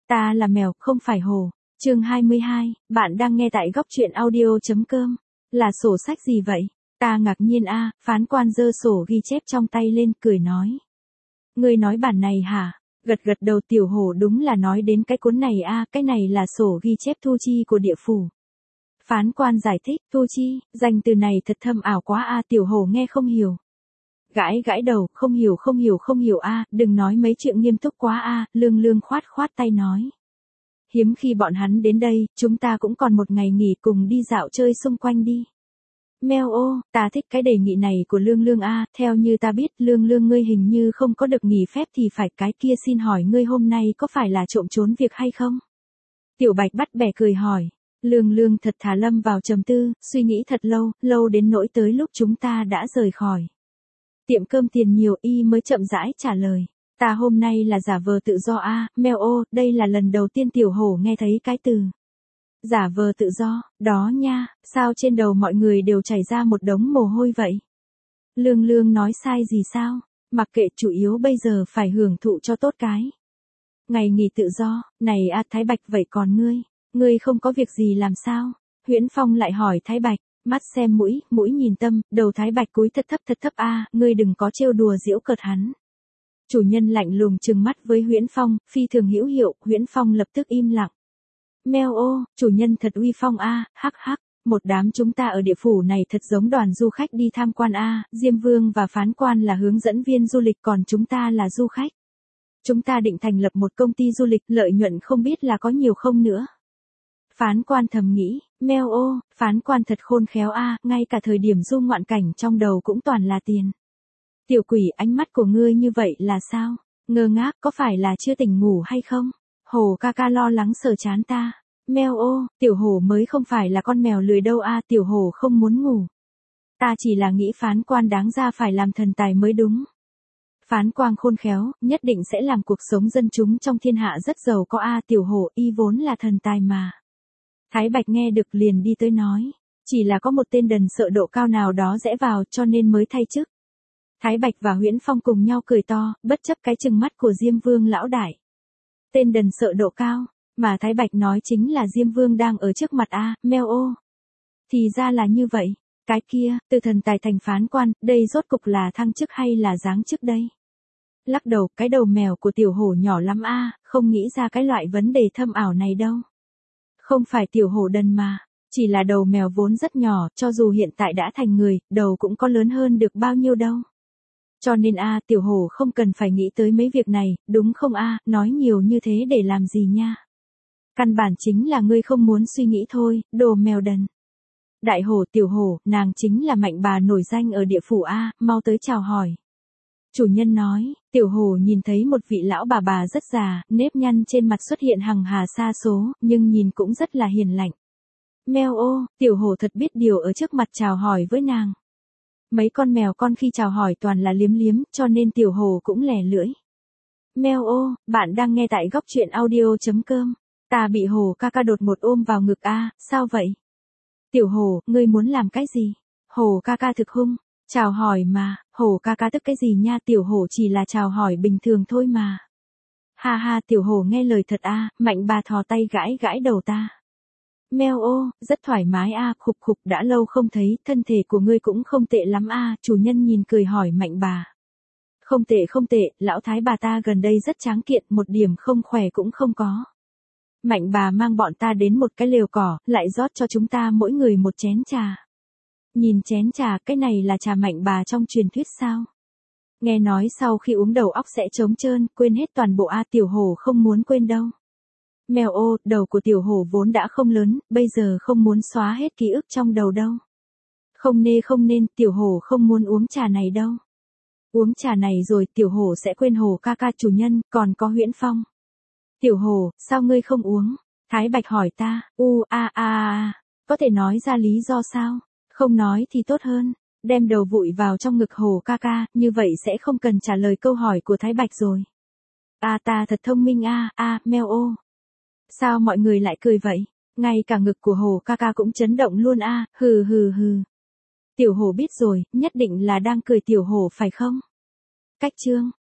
Ta là mèo, không phải hổ. Chương 22, bạn đang nghe tại góc truyện audio.com. Là sổ sách gì vậy? Ta ngạc nhiên a, phán quan giơ sổ ghi chép trong tay lên, cười nói. Ngươi nói bản này hả? Gật gật đầu, tiểu hổ đúng là nói đến cái cuốn này a, cái này là sổ ghi chép thu chi của địa phủ. Phán quan giải thích, thu chi, danh từ này thật thâm ảo quá a, tiểu hổ nghe không hiểu. Gãi gãi đầu, không hiểu a, đừng nói mấy chuyện nghiêm túc quá a, lương khoát khoát tay nói. Hiếm khi bọn hắn đến đây, chúng ta cũng còn một ngày nghỉ, cùng đi dạo chơi xung quanh đi. Meo ô, ta thích cái đề nghị này của lương a, theo như ta biết lương ngươi hình như không có được nghỉ phép thì phải, cái kia xin hỏi ngươi hôm nay có phải là trộm trốn việc hay không? Tiểu Bạch bắt bẻ cười hỏi. Lương thật thà lâm vào trầm tư, suy nghĩ thật lâu đến nỗi tới lúc chúng ta đã rời khỏi tiệm cơm tiền nhiều, y mới chậm rãi trả lời. Ta hôm nay là giả vờ tự do a, meo ô, đây là lần đầu tiên tiểu hổ nghe thấy cái từ giả vờ tự do, đó nha, sao trên đầu mọi người đều chảy ra một đống mồ hôi vậy? Lương nói sai gì sao? Mặc kệ, chủ yếu bây giờ phải hưởng thụ cho tốt cái ngày nghỉ tự do, này a, Thái Bạch, vậy còn ngươi không có việc gì làm sao? Huyễn Phong lại hỏi Thái Bạch, mắt xem mũi nhìn tâm, đầu Thái Bạch cúi thật thấp a, ngươi đừng có trêu đùa giễu cợt hắn. Chủ nhân lạnh lùng trừng mắt với Huyễn Phong, phi thường hữu hiệu, Huyễn Phong lập tức im lặng. Meo ô, chủ nhân thật uy phong a, hắc hắc, một đám chúng ta ở địa phủ này thật giống đoàn du khách đi tham quan a, Diêm Vương và phán quan là hướng dẫn viên du lịch, còn chúng ta là du khách. Chúng ta định thành lập một công ty du lịch, lợi nhuận không biết là có nhiều không nữa. Phán quan thầm nghĩ, meo ô, phán quan thật khôn khéo a, ngay cả thời điểm du ngoạn cảnh trong đầu cũng toàn là tiền. Tiểu quỷ, ánh mắt của ngươi như vậy là sao? Ngơ ngác, có phải là chưa tỉnh ngủ hay không? Hổ ca ca lo lắng sờ chán ta. Meo ô, tiểu hổ mới không phải là con mèo lười đâu a, tiểu hổ không muốn ngủ. Ta chỉ là nghĩ phán quan đáng ra phải làm thần tài mới đúng. Phán quan khôn khéo, nhất định sẽ làm cuộc sống dân chúng trong thiên hạ rất giàu có a, tiểu hổ y vốn là thần tài mà. Thái Bạch nghe được liền đi tới nói, chỉ là có một tên đần sợ độ cao nào đó rẽ vào cho nên mới thay chức. Thái Bạch và Huyễn Phong cùng nhau cười to, bất chấp cái trừng mắt của Diêm Vương lão đại. Tên đần sợ độ cao, mà Thái Bạch nói chính là Diêm Vương đang ở trước mặt a, meo ô. Thì ra là như vậy, cái kia, từ thần tài thành phán quan, đây rốt cục là thăng chức hay là giáng chức đây? Lắc đầu, cái đầu mèo của tiểu hổ nhỏ lắm a, không nghĩ ra cái loại vấn đề thâm ảo này đâu. Không phải tiểu hổ đần mà, chỉ là đầu mèo vốn rất nhỏ, cho dù hiện tại đã thành người, đầu cũng có lớn hơn được bao nhiêu đâu. Cho nên a, tiểu hổ không cần phải nghĩ tới mấy việc này, đúng không a, nói nhiều như thế để làm gì nha. Căn bản chính là ngươi không muốn suy nghĩ thôi, đồ mèo đần. Đại hổ, tiểu hổ, nàng chính là Mạnh bà nổi danh ở địa phủ a, mau tới chào hỏi. Chủ nhân nói, tiểu hổ nhìn thấy một vị lão bà rất già, nếp nhăn trên mặt xuất hiện hằng hà sa số, nhưng nhìn cũng rất là hiền lành. Meo ô, tiểu hổ thật biết điều ở trước mặt chào hỏi với nàng. Mấy con mèo con khi chào hỏi toàn là liếm, cho nên tiểu hổ cũng lẻ lưỡi. Meo ô, bạn đang nghe tại góc truyện audio.com. Ta bị hổ ca ca đột một ôm vào ngực a, sao vậy? Tiểu hổ, ngươi muốn làm cái gì? Hổ ca ca thực hung. Chào hỏi mà, hổ ca ca tức cái gì nha, tiểu hổ chỉ là chào hỏi bình thường thôi mà. Ha ha, tiểu hổ nghe lời thật a, Mạnh bà thò tay gãi đầu ta. Meo ô, rất thoải mái a, khục đã lâu không thấy, thân thể của ngươi cũng không tệ lắm a, chủ nhân nhìn cười hỏi Mạnh bà. Không tệ, lão thái bà ta gần đây rất tráng kiện, một điểm không khỏe cũng không có. Mạnh bà mang bọn ta đến một cái lều cỏ, lại rót cho chúng ta mỗi người một chén trà. Nhìn chén trà, cái này là trà Mạnh bà trong truyền thuyết sao? Nghe nói sau khi uống đầu óc sẽ trống trơn, quên hết toàn bộ a, tiểu hổ không muốn quên đâu. Mèo ô, đầu của tiểu hổ vốn đã không lớn, bây giờ không muốn xóa hết ký ức trong đầu đâu. Không nên, tiểu hổ không muốn uống trà này đâu. Uống trà này rồi tiểu hổ sẽ quên hổ ca ca, chủ nhân, còn có Huyễn Phong. Tiểu hổ, sao ngươi không uống? Thái Bạch hỏi ta, có thể nói ra lý do sao? Không nói thì tốt hơn, đem đầu vụi vào trong ngực hổ ca ca, như vậy sẽ không cần trả lời câu hỏi của Thái Bạch rồi. Ta thật thông minh meo ô. Sao mọi người lại cười vậy? Ngay cả ngực của hổ ca ca cũng chấn động luôn hừ. Tiểu hổ biết rồi, nhất định là đang cười tiểu hổ phải không? Cách chương.